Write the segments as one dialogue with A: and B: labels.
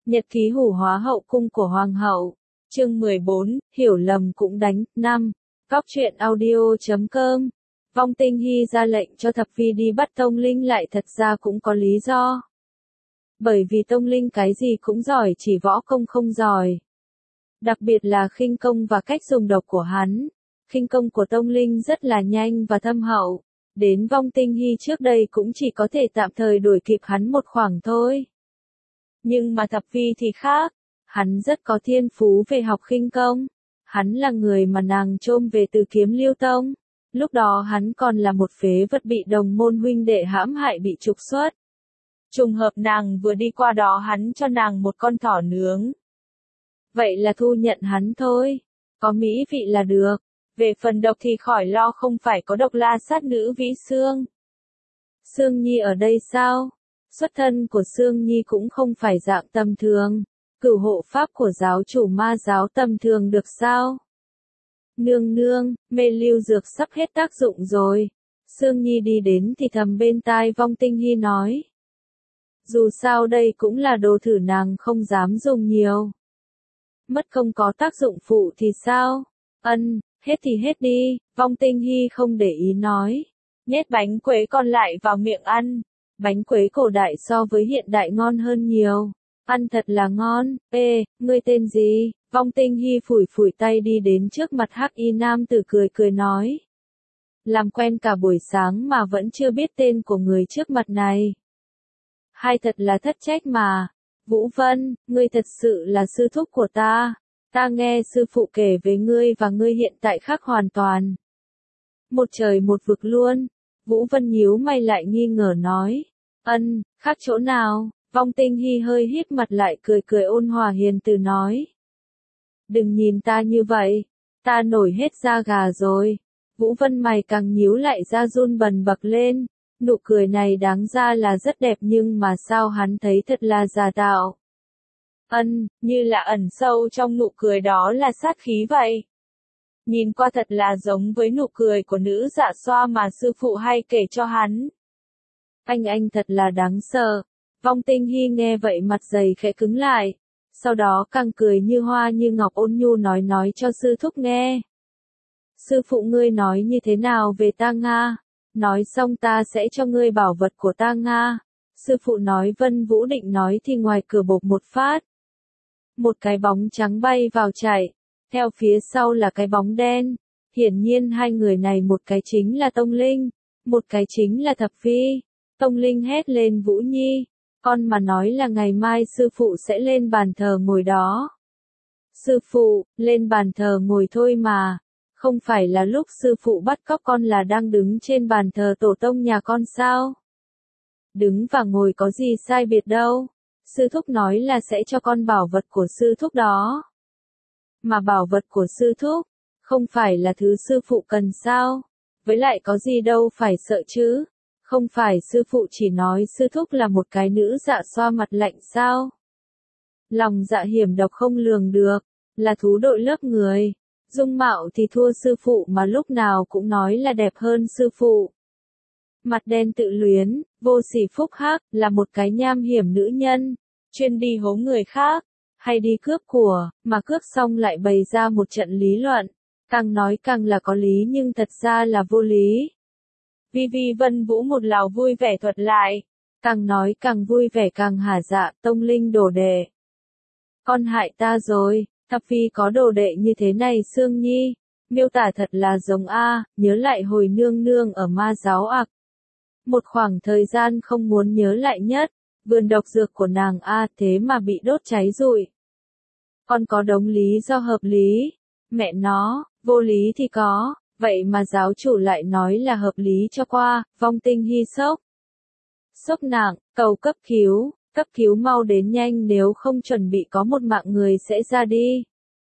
A: Nhật ký hủ hóa hậu cung của Hoàng hậu. Chương 14, hiểu lầm cũng đánh. 5. Góc truyện audio.com. Vong Tinh Hy ra lệnh cho Thập Phi đi bắt Tông Linh lại thật ra cũng có lý do. Bởi vì Tông Linh cái gì cũng giỏi chỉ võ công không giỏi. Đặc biệt là khinh công và cách dùng độc của hắn. Khinh công của Tông Linh rất là nhanh và thâm hậu. Đến Vong Tinh Hy trước đây cũng chỉ có thể tạm thời đuổi kịp hắn một khoảng thôi. Nhưng mà Thập Phi thì khác, hắn rất có thiên phú về học khinh công. Hắn là người mà nàng trôm về từ Kiếm Liêu Tông. Lúc đó hắn còn là một phế vật bị đồng môn huynh đệ hãm hại bị trục xuất. Trùng hợp nàng vừa đi qua đó hắn cho nàng một con thỏ nướng. Vậy là thu nhận hắn thôi. Có mỹ vị là được. Về phần độc thì khỏi lo, không phải có độc la sát nữ Vĩ Xương. Xương Nhi ở đây sao? Xuất thân của Xương Nhi cũng không phải dạng tầm thường. Cửu hộ pháp của giáo chủ Ma giáo tầm thường được sao? Nương nương, mê lưu dược sắp hết tác dụng rồi. Xương Nhi đi đến thì thầm bên tai Vong Tinh Hy nói. Dù sao đây cũng là đồ thử, nàng không dám dùng nhiều. Mất công có tác dụng phụ thì sao? Hết thì hết đi, Vong Tinh Hy không để ý nói. Nhét bánh quế còn lại vào miệng ăn. Bánh quế cổ đại so với hiện đại ngon hơn nhiều. Ăn thật là ngon. Ê, ngươi tên gì? Vong Tinh Hy phủi phủi tay đi đến trước mặt Hắc Y nam tử cười cười nói. Làm quen cả buổi sáng mà vẫn chưa biết tên của người trước mặt này. Hay thật là thất trách mà. Vũ Vân, ngươi thật sự là sư thúc của ta. Ta nghe sư phụ kể về ngươi và ngươi hiện tại khác hoàn toàn. Một trời một vực luôn. Vũ Vân nhíu mày lại nghi ngờ nói. Khác chỗ nào? Vong Tinh Hy hơi híp mặt lại cười cười ôn hòa hiền từ nói. Đừng nhìn ta như vậy. Ta nổi hết da gà rồi. Vũ Vân mày càng nhíu lại ra run bần bật lên. Nụ cười này đáng ra là rất đẹp nhưng mà sao hắn thấy thật là giả tạo. Như là ẩn sâu trong nụ cười đó là sát khí vậy. Nhìn qua thật là giống với nụ cười của nữ Dạ Xoa mà sư phụ hay kể cho hắn. Anh thật là đáng sợ. Vong Tinh Hy nghe vậy mặt dày khẽ cứng lại. Sau đó càng cười như hoa như ngọc ôn nhu nói cho sư thúc nghe. Sư phụ ngươi nói như thế nào về ta Nga? Nói xong ta sẽ cho ngươi bảo vật của ta Nga. Sư phụ nói. Vân Vũ định nói thì ngoài cửa bộp một phát. Một cái bóng trắng bay vào chạy. Theo phía sau là cái bóng đen. Hiển nhiên hai người này một cái chính là Tông Linh. Một cái chính là Thập Phi. Tông Linh hét lên Vũ Nhi. Con mà nói là ngày mai sư phụ sẽ lên bàn thờ ngồi đó. Sư phụ, lên bàn thờ ngồi thôi mà. Không phải là lúc sư phụ bắt cóc con là đang đứng trên bàn thờ tổ tông nhà con sao? Đứng và ngồi có gì sai biệt đâu. Sư thúc nói là sẽ cho con bảo vật của sư thúc đó. Mà bảo vật của sư thúc, không phải là thứ sư phụ cần sao? Với lại có gì đâu phải sợ chứ? Không phải sư phụ chỉ nói sư thúc là một cái nữ Dạ Xoa mặt lạnh sao? Lòng dạ hiểm độc không lường được, là thú đội lớp người. Dung mạo thì thua sư phụ mà lúc nào cũng nói là đẹp hơn sư phụ. Mặt đen tự luyến, vô sỉ phúc hắc, là một cái nham hiểm nữ nhân, chuyên đi hố người khác, hay đi cướp của, mà cướp xong lại bày ra một trận lý luận. Càng nói càng là có lý nhưng thật ra là vô lý. Vi Vân Vũ một lào vui vẻ thuật lại. Càng nói càng vui vẻ càng hả dạ. Tông Linh đồ đệ. Con hại ta rồi. Thập Phi có đồ đệ như thế này. Xương Nhi. Miêu tả thật là giống A. Nhớ lại hồi nương nương ở Ma giáo ạc. Một khoảng thời gian không muốn nhớ lại nhất. Vườn độc dược của nàng A thế mà bị đốt cháy rụi. Con có đống lý do hợp lý. Mẹ nó, vô lý thì có. Vậy mà giáo chủ lại nói là hợp lý cho qua. Vong Tinh Hy sốc. Sốc nặng, cầu cấp cứu mau đến nhanh nếu không chuẩn bị có một mạng người sẽ ra đi.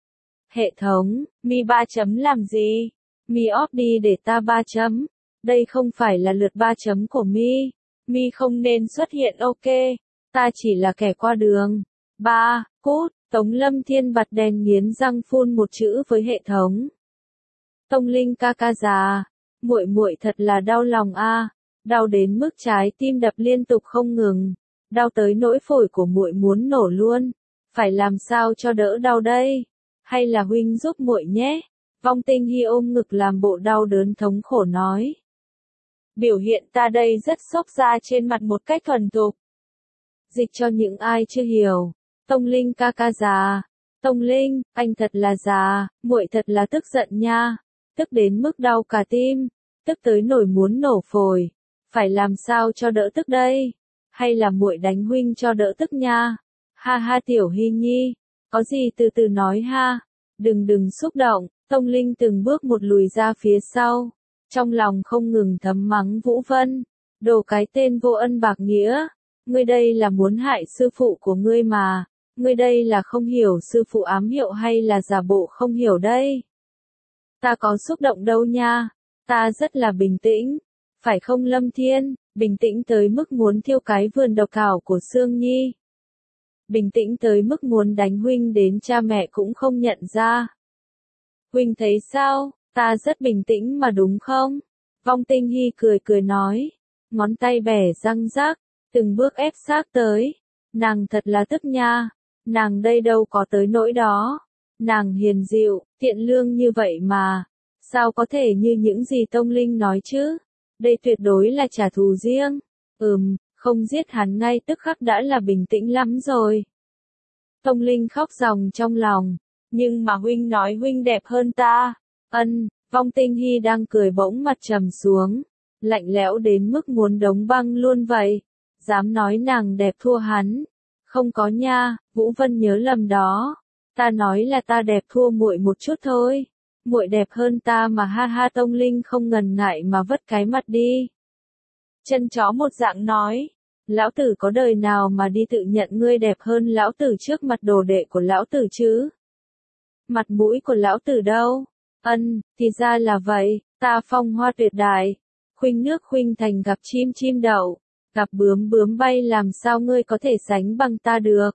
A: Hệ thống, mi 3 chấm làm gì? Mi off đi để ta 3 chấm. Đây không phải là lượt 3 chấm của mi. Mi không nên xuất hiện ok. Ta chỉ là kẻ qua đường. 3, cút, Tống Lâm Thiên bật đèn nghiến răng phun một chữ với hệ thống. Tông Linh ca ca già, muội thật là đau lòng a, đau đến mức trái tim đập liên tục không ngừng, đau tới nỗi phổi của muội muốn nổ luôn. phải làm sao cho đỡ đau đây? Hay là huynh giúp muội nhé? Vong Tinh Hy ôm ngực làm bộ đau đớn thống khổ nói. Biểu hiện ta đây rất xốc ra trên mặt một cách thuần thục. Dịch cho những ai chưa hiểu. Tông Linh ca ca già. Tông Linh, anh thật là già, muội thật là tức giận nha. Tức đến mức đau cả tim. Tức tới nổi muốn nổ phổi. Phải làm sao cho đỡ tức đây? Hay là muội đánh huynh cho đỡ tức nha? Ha ha Tiểu Hy Nhi. Có gì từ từ nói ha. Đừng xúc động. Tông Linh từng bước một lùi ra phía sau. Trong lòng không ngừng thầm mắng Vũ Vân. Đồ cái tên vô ân bạc nghĩa. Ngươi đây là muốn hại sư phụ của ngươi mà. Ngươi đây là không hiểu sư phụ ám hiệu hay là giả bộ không hiểu đây? Ta có xúc động đâu nha. Ta rất là bình tĩnh. Phải không Lâm Thiên? Bình tĩnh tới mức muốn thiêu cái vườn độc thảo của Sương Nhi. Bình tĩnh tới mức muốn đánh huynh đến cha mẹ cũng không nhận ra. Huynh thấy sao? Ta rất bình tĩnh mà đúng không? Vong Tinh Hy cười nói. Ngón tay bẻ răng rác. Từng bước ép sát tới. Nàng thật là tức nha. Nàng đây đâu có tới nỗi đó. Nàng hiền dịu, thiện lương như vậy mà. Sao có thể như những gì Tông Linh nói chứ? Đây tuyệt đối là trả thù riêng. Không giết hắn ngay tức khắc đã là bình tĩnh lắm rồi. Tông Linh khóc ròng trong lòng. Nhưng mà huynh nói huynh đẹp hơn ta. Vong Tinh Hy đang cười bỗng mặt trầm xuống. Lạnh lẽo đến mức muốn đóng băng luôn vậy. Dám nói nàng đẹp thua hắn. Không có nha, Vũ Vân nhớ lầm đó. Ta nói là ta đẹp thua muội một chút thôi. Muội đẹp hơn ta mà ha ha Tông Linh không ngần ngại mà vất cái mặt đi. Chân chó một dạng nói. Lão tử có đời nào mà đi tự nhận ngươi đẹp hơn lão tử trước mặt đồ đệ của lão tử chứ? Mặt mũi của lão tử đâu? Thì ra là vậy, ta phong hoa tuyệt đại. Khuynh nước khuynh thành gặp chim đậu. Gặp bướm bay làm sao ngươi có thể sánh bằng ta được?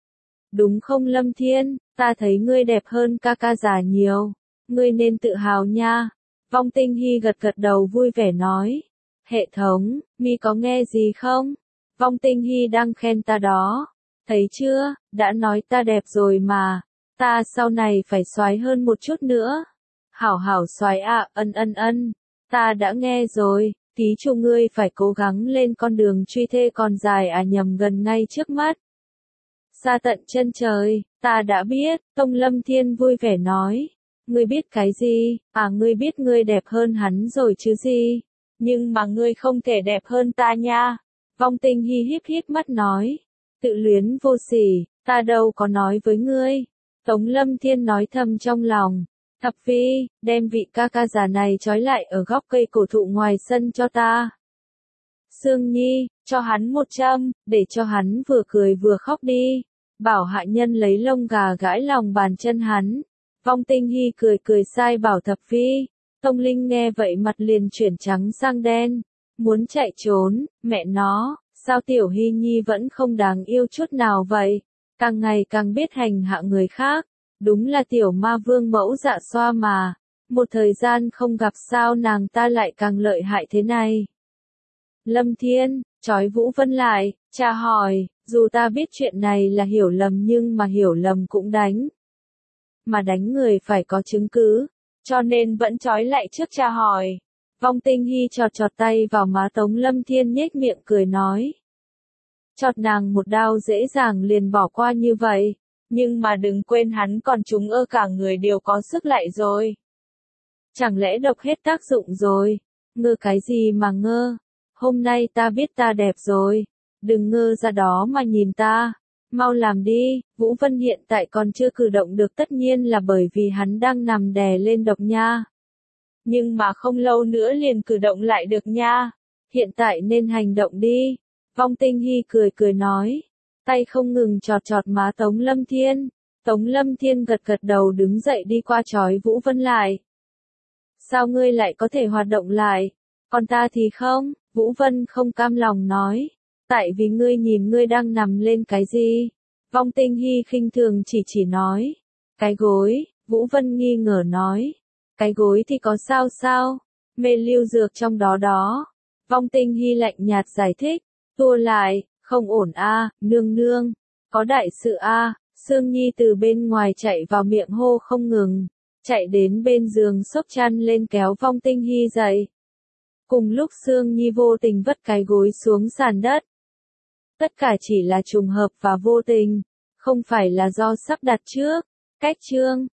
A: Đúng không Lâm Thiên, ta thấy ngươi đẹp hơn ca ca già nhiều. Ngươi nên tự hào nha. Vong Tinh Hy gật đầu vui vẻ nói. Hệ thống, mi có nghe gì không? Vong Tinh Hy đang khen ta đó. Thấy chưa, đã nói ta đẹp rồi mà. Ta sau này phải xoái hơn một chút nữa. Hảo xoái ạ, ân. Ta đã nghe rồi. Tí chủ ngươi phải cố gắng lên con đường truy thê còn dài nhầm gần ngay trước mắt. Xa tận chân trời, ta đã biết, Tông Lâm Thiên vui vẻ nói. Ngươi biết cái gì? Ngươi biết ngươi đẹp hơn hắn rồi chứ gì? Nhưng mà ngươi không thể đẹp hơn ta nha. Vong Tinh Hy híp mắt nói. Tự luyến vô sỉ, ta đâu có nói với ngươi. Tống Lâm Thiên nói thầm trong lòng. Thập Phi, đem vị ca ca già này trói lại ở góc cây cổ thụ ngoài sân cho ta. Sương Nhi, cho hắn một châm, để cho hắn vừa cười vừa khóc đi. Bảo hạ nhân lấy lông gà gãi lòng bàn chân hắn. Vong Tinh Hy cười sai bảo Thập Phi. Tông Linh nghe vậy mặt liền chuyển trắng sang đen. Muốn chạy trốn, mẹ nó, sao Tiểu Hy Nhi vẫn không đáng yêu chút nào vậy? Càng ngày càng biết hành hạ người khác. Đúng là tiểu ma vương mẫu dạ xoa mà. Một thời gian không gặp sao nàng ta lại càng lợi hại thế này. Lâm Thiên, trói Vũ Vân lại, cha hỏi, dù ta biết chuyện này là hiểu lầm nhưng mà hiểu lầm cũng đánh. Mà đánh người phải có chứng cứ, cho nên vẫn trói lại trước cha hỏi. Vong Tinh Hy chọt tay vào má Tống Lâm Thiên nhếch miệng cười nói. Chọt nàng một đao dễ dàng liền bỏ qua như vậy. Nhưng mà đừng quên hắn còn trúng cả người đều có sức lại rồi. Chẳng lẽ độc hết tác dụng rồi? Ngơ cái gì mà ngơ? Hôm nay ta biết ta đẹp rồi. Đừng ngơ ra đó mà nhìn ta. Mau làm đi, Vũ Vân hiện tại còn chưa cử động được tất nhiên là bởi vì hắn đang nằm đè lên độc nha. Nhưng mà không lâu nữa liền cử động lại được nha. Hiện tại nên hành động đi. Vong Tinh Hy cười nói. Tay không ngừng chọt má Tống Lâm Thiên. Tống Lâm Thiên gật đầu đứng dậy đi qua trói Vũ Vân lại. Sao ngươi lại có thể hoạt động lại? Còn ta thì không, Vũ Vân không cam lòng nói. Tại vì ngươi nhìn ngươi đang nằm lên cái gì? Vong Tinh Hy khinh thường chỉ nói. Cái gối, Vũ Vân nghi ngờ nói. Cái gối thì có sao? Mê lưu dược trong đó. Vong Tinh Hy lạnh nhạt giải thích. Tua lại, không ổn nương. Có đại sự Sương Nhi từ bên ngoài chạy vào miệng hô không ngừng, chạy đến bên giường xốc chăn lên kéo Vong Tinh Hy dậy. Cùng lúc Sương Nhi vô tình vất cái gối xuống sàn đất. Tất cả chỉ là trùng hợp và vô tình, không phải là do sắp đặt trước. Cách chương